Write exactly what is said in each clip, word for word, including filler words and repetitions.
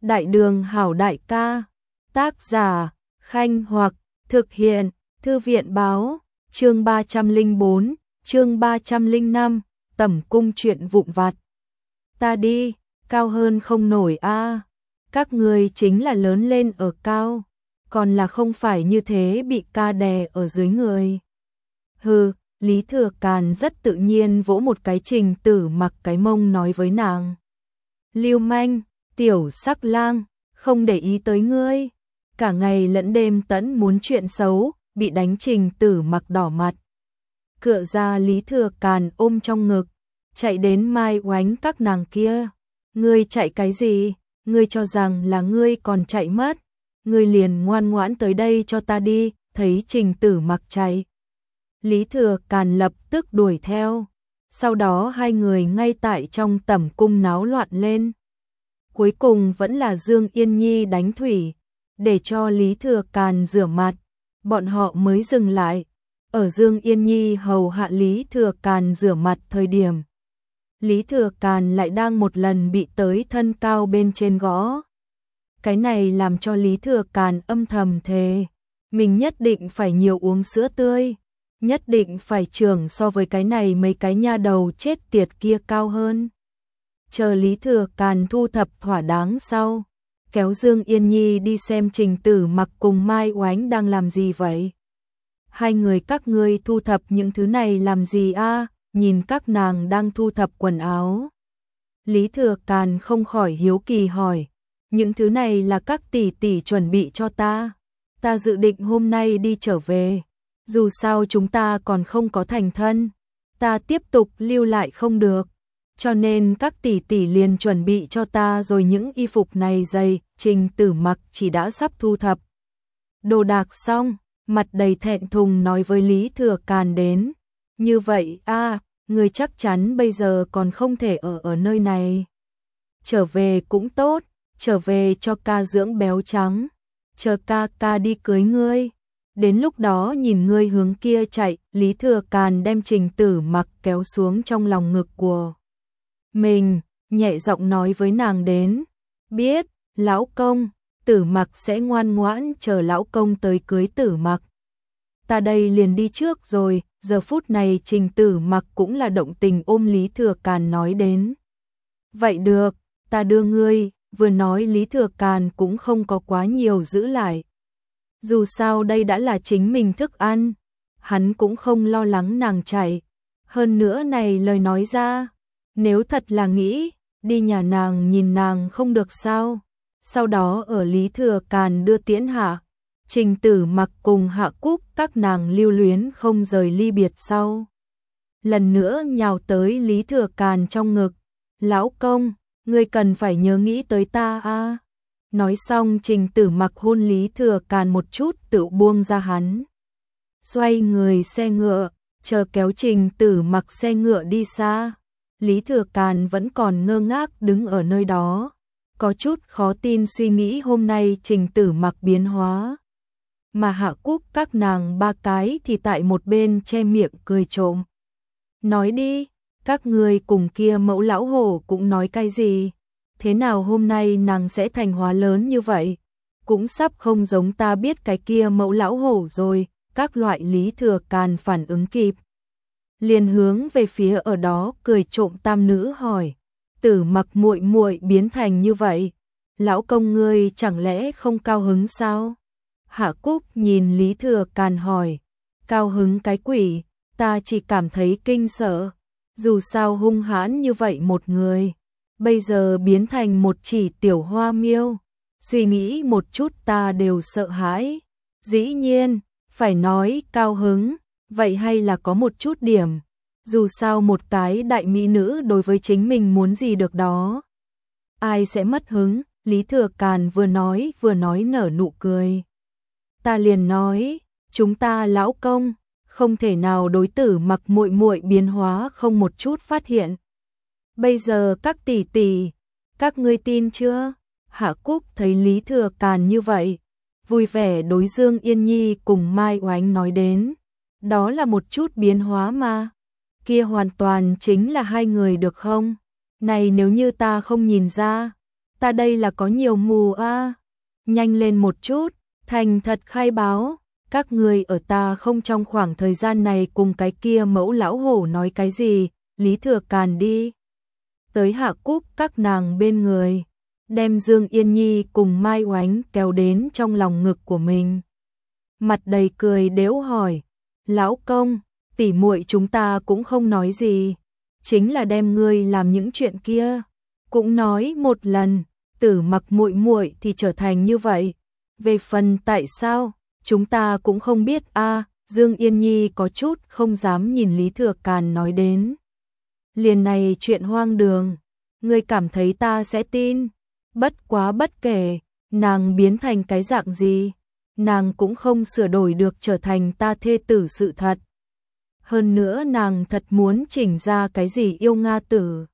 Đại đường hảo đại ca. Tác giả Khanh Hoặc. Thực hiện Thư viện báo. Chương ba trăm lẻ bốn, chương ba trăm lẻ năm, tẩm cung chuyện vụn vặt. Ta đi, cao hơn không nổi a. Các người chính là lớn lên ở cao, còn là không phải như thế bị ca đè ở dưới người. Hừ, Lý Thừa Càn rất tự nhiên vỗ một cái Trình Tử Mặc cái mông nói với nàng. Lưu manh, tiểu sắc lang, không để ý tới ngươi. Cả ngày lẫn đêm tẫn muốn chuyện xấu, bị đánh Trình Tử Mặc đỏ mặt. Cựa ra Lý Thừa Càn ôm trong ngực, chạy đến Mai Oánh các nàng kia. Ngươi chạy cái gì? Ngươi cho rằng là ngươi còn chạy mất. Ngươi liền ngoan ngoãn tới đây cho ta đi. Thấy Trình Tử Mặc chạy, Lý Thừa Càn lập tức đuổi theo. Sau đó hai người ngay tại trong tẩm cung náo loạn lên. Cuối cùng vẫn là Dương Yên Nhi đánh thủy, để cho Lý Thừa Càn rửa mặt, bọn họ mới dừng lại. Ở Dương Yên Nhi hầu hạ Lý Thừa Càn rửa mặt thời điểm, Lý Thừa Càn lại đang một lần bị tới thân cao bên trên gõ. Cái này làm cho Lý Thừa Càn âm thầm thề, mình nhất định phải nhiều uống sữa tươi, nhất định phải trưởng so với cái này mấy cái nha đầu chết tiệt kia cao hơn. Chờ Lý Thừa Càn thu thập thỏa đáng sau, kéo Dương Yên Nhi đi xem Trình Tử Mặc cùng Mai Oánh đang làm gì vậy. Hai người các ngươi thu thập những thứ này làm gì a? Nhìn các nàng đang thu thập quần áo. Lý Thừa Càn không khỏi hiếu kỳ hỏi, những thứ này là các tỷ tỷ chuẩn bị cho ta. Ta dự định hôm nay đi trở về, dù sao chúng ta còn không có thành thân, ta tiếp tục lưu lại không được. Cho nên các tỷ tỷ liền chuẩn bị cho ta rồi những y phục này dày. Trình Tử Mặc chỉ đã sắp thu thập đồ đạc xong, mặt đầy thẹn thùng nói với Lý Thừa Càn đến. Như vậy a, à, người chắc chắn bây giờ còn không thể ở ở nơi này. Trở về cũng tốt, trở về cho ca dưỡng béo trắng, chờ ca ca đi cưới ngươi. Đến lúc đó nhìn ngươi hướng kia chạy. Lý Thừa Càn đem Trình Tử Mặc kéo xuống trong lòng ngực của mình, nhẹ giọng nói với nàng đến. Biết, lão công, Tử Mặc sẽ ngoan ngoãn chờ lão công tới cưới Tử Mặc. Ta đây liền đi trước rồi. Giờ phút này Trình Tử Mặc cũng là động tình ôm Lý Thừa Càn nói đến. Vậy được, ta đưa ngươi. Vừa nói Lý Thừa Càn cũng không có quá nhiều giữ lại. Dù sao đây đã là chính mình thức ăn, hắn cũng không lo lắng nàng chạy. Hơn nữa này lời nói ra, nếu thật là nghĩ đi nhà nàng nhìn nàng không được sao. Sau đó ở Lý Thừa Càn đưa tiễn hạ, Trình Tử Mặc cùng Hạ Cúc các nàng lưu luyến không rời ly biệt sau. Lần nữa nhào tới Lý Thừa Càn trong ngực. Lão công, ngươi cần phải nhớ nghĩ tới ta a. Nói xong Trình Tử Mặc hôn Lý Thừa Càn một chút tự buông ra hắn. Xoay người xe ngựa, chờ kéo Trình Tử Mặc xe ngựa đi xa. Lý Thừa Càn vẫn còn ngơ ngác đứng ở nơi đó, có chút khó tin suy nghĩ hôm nay Trình Tử Mặc biến hóa. Mà Hạ Cúc các nàng ba cái thì tại một bên che miệng cười trộm. Nói đi, các người cùng kia mẫu lão hổ cũng nói cái gì? Thế nào hôm nay nàng sẽ thành hóa lớn như vậy? Cũng sắp không giống ta biết cái kia mẫu lão hổ rồi. Các loại Lý Thừa Càn phản ứng kịp, liền hướng về phía ở đó cười trộm tam nữ hỏi. Tử Mặc muội muội biến thành như vậy, lão công ngươi chẳng lẽ không cao hứng sao? Hạ Cúc nhìn Lý Thừa Càn hỏi. Cao hứng cái quỷ, ta chỉ cảm thấy kinh sợ. Dù sao hung hãn như vậy một người, bây giờ biến thành một chỉ tiểu hoa miêu, suy nghĩ một chút ta đều sợ hãi. Dĩ nhiên, phải nói cao hứng, vậy hay là có một chút điểm. Dù sao một cái đại mỹ nữ đối với chính mình muốn gì được đó, ai sẽ mất hứng. Lý Thừa Càn vừa nói vừa nói nở nụ cười. Ta liền nói, chúng ta lão công không thể nào đối Tử Mặc muội muội biến hóa không một chút phát hiện. Bây giờ các tỷ tỷ, các ngươi tin chưa? Hạ Cúc thấy Lý Thừa Càn như vậy, vui vẻ đối Dương Yên Nhi cùng Mai Oánh nói đến. Đó là một chút biến hóa mà. Kia hoàn toàn chính là hai người được không? Này nếu như ta không nhìn ra, ta đây là có nhiều mù a. À. Nhanh lên một chút, thành thật khai báo, các người ở ta không trong khoảng thời gian này cùng cái kia mẫu lão hổ nói cái gì, Lý Thừa Càn đi. Tới Hạ Cúc các nàng bên người, đem Dương Yên Nhi cùng Mai Oánh kéo đến trong lòng ngực của mình. Mặt đầy cười đễu hỏi, lão công, tỉ muội chúng ta cũng không nói gì, chính là đem ngươi làm những chuyện kia, cũng nói một lần, Tử Mặc muội muội thì trở thành như vậy. Về phần tại sao, chúng ta cũng không biết a. À, Dương Yên Nhi có chút không dám nhìn Lý Thừa Càn nói đến. Liền này chuyện hoang đường, ngươi cảm thấy ta sẽ tin? Bất quá bất kể, nàng biến thành cái dạng gì, nàng cũng không sửa đổi được trở thành ta thê tử sự thật. Hơn nữa nàng thật muốn chỉnh ra cái gì yêu Nga tử.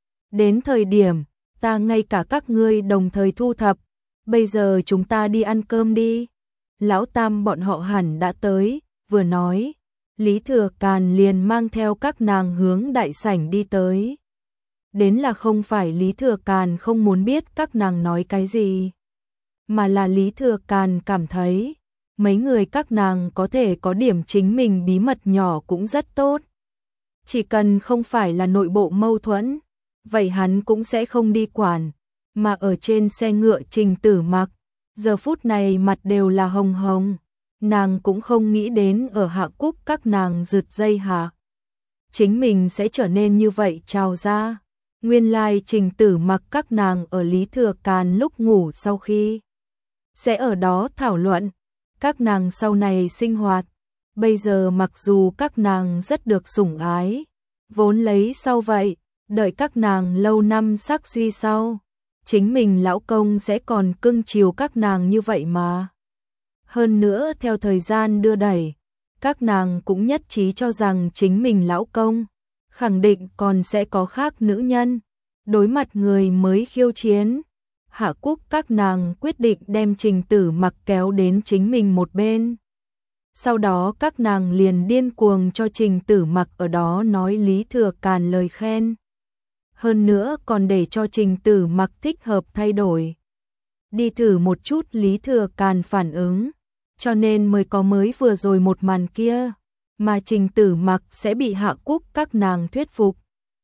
Đến thời điểm, ta ngay cả các ngươi đồng thời thu thập, bây giờ chúng ta đi ăn cơm đi. Lão Tam bọn họ hẳn đã tới, vừa nói, Lý Thừa Càn liền mang theo các nàng hướng đại sảnh đi tới. Đến là không phải Lý Thừa Càn không muốn biết các nàng nói cái gì, mà là Lý Thừa Càn cảm thấy, mấy người các nàng có thể có điểm chính mình bí mật nhỏ cũng rất tốt. Chỉ cần không phải là nội bộ mâu thuẫn, vậy hắn cũng sẽ không đi quản. Mà ở trên xe ngựa Trình Tử Mặc, giờ phút này mặt đều là hồng hồng, nàng cũng không nghĩ đến ở Hạ Cúc các nàng rượt dây hạ. Chính mình sẽ trở nên như vậy trào ra. Nguyên lai Trình Tử Mặc các nàng ở Lý Thừa Càn lúc ngủ sau khi sẽ ở đó thảo luận các nàng sau này sinh hoạt. Bây giờ mặc dù các nàng rất được sủng ái, vốn lấy sau vậy, đợi các nàng lâu năm sắc suy sau, chính mình lão công sẽ còn cưng chiều các nàng như vậy mà. Hơn nữa theo thời gian đưa đẩy, các nàng cũng nhất trí cho rằng chính mình lão công khẳng định còn sẽ có khác nữ nhân. Đối mặt người mới khiêu chiến, Hạ Cúc các nàng quyết định đem Trình Tử Mặc kéo đến chính mình một bên. Sau đó các nàng liền điên cuồng cho Trình Tử Mặc ở đó nói Lý Thừa Càn lời khen. Hơn nữa còn để cho Trình Tử Mặc thích hợp thay đổi. Đi thử một chút Lý Thừa Càn phản ứng, cho nên mới có mới vừa rồi một màn kia, mà Trình Tử Mặc sẽ bị Hạ Cúc các nàng thuyết phục.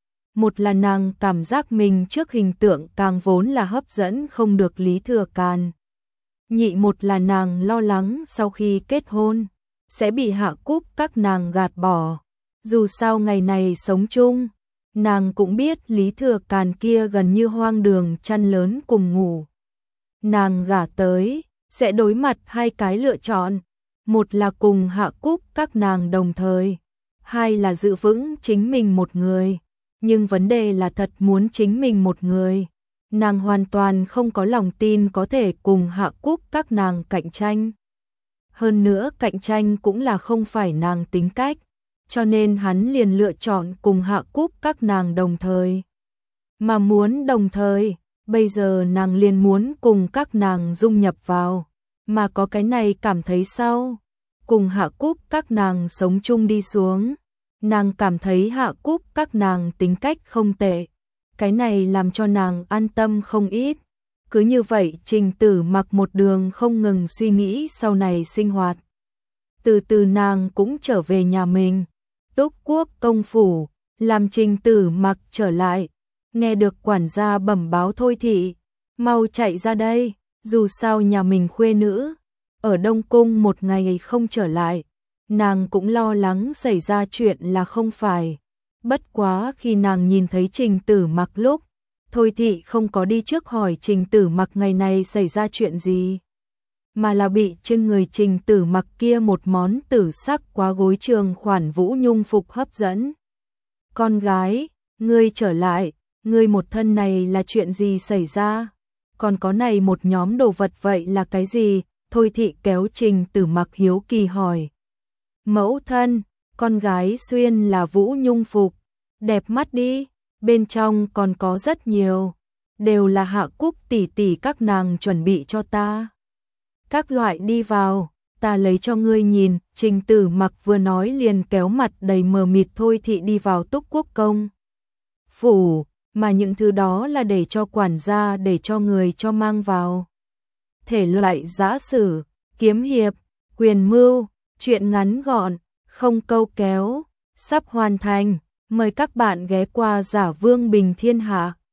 Một là nàng cảm giác mình trước hình tượng càng vốn là hấp dẫn không được Lý Thừa Càn. Nhị một là nàng lo lắng sau khi kết hôn, sẽ bị Hạ Cúc các nàng gạt bỏ. Dù sao ngày này sống chung, nàng cũng biết Lý Thừa Càn kia gần như hoang đường chăn lớn cùng ngủ. Nàng gả tới, sẽ đối mặt hai cái lựa chọn. Một là cùng Hạ Cúc các nàng đồng thời, hai là giữ vững chính mình một người. Nhưng vấn đề là thật muốn chính mình một người, nàng hoàn toàn không có lòng tin có thể cùng Hạ Cúc các nàng cạnh tranh. Hơn nữa cạnh tranh cũng là không phải nàng tính cách, cho nên hắn liền lựa chọn cùng Hạ Cúc các nàng đồng thời. Mà muốn đồng thời, bây giờ nàng liền muốn cùng các nàng dung nhập vào, mà có cái này cảm thấy sao? Cùng Hạ Cúc các nàng sống chung đi xuống. Nàng cảm thấy Hạ Cúc các nàng tính cách không tệ, cái này làm cho nàng an tâm không ít. Cứ như vậy Trình Tử Mặc một đường không ngừng suy nghĩ sau này sinh hoạt. Từ từ nàng cũng trở về nhà mình, Túc Quốc công phủ, làm Trình Tử Mặc trở lại. Nghe được quản gia bẩm báo thôi thị, mau chạy ra đây, dù sao nhà mình khuê nữ, ở Đông Cung một ngày không trở lại. Nàng cũng lo lắng xảy ra chuyện là không phải. Bất quá khi nàng nhìn thấy Trình Tử Mặc lúc, thôi thị không có đi trước hỏi Trình Tử Mặc ngày này xảy ra chuyện gì, mà là bị trên người Trình Tử Mặc kia một món tử sắc quá gối trường khoản vũ nhung phục hấp dẫn. Con gái, ngươi trở lại, ngươi một thân này là chuyện gì xảy ra? Còn có này một nhóm đồ vật vậy là cái gì? Thôi thị kéo Trình Tử Mặc hiếu kỳ hỏi. Mẫu thân, con gái xuyên là vũ nhung phục, đẹp mắt đi, bên trong còn có rất nhiều, đều là Hạ Cúc tỷ tỷ các nàng chuẩn bị cho ta. Các loại đi vào, ta lấy cho ngươi nhìn. Trình Tử Mặc vừa nói liền kéo mặt đầy mờ mịt thôi thị đi vào Túc Quốc công phủ, mà những thứ đó là để cho quản gia, để cho người cho mang vào. Thể loại giã sử, kiếm hiệp, quyền mưu, truyện ngắn gọn, không câu kéo, sắp hoàn thành. Mời các bạn ghé qua Giả Vương Bình Thiên Hạ.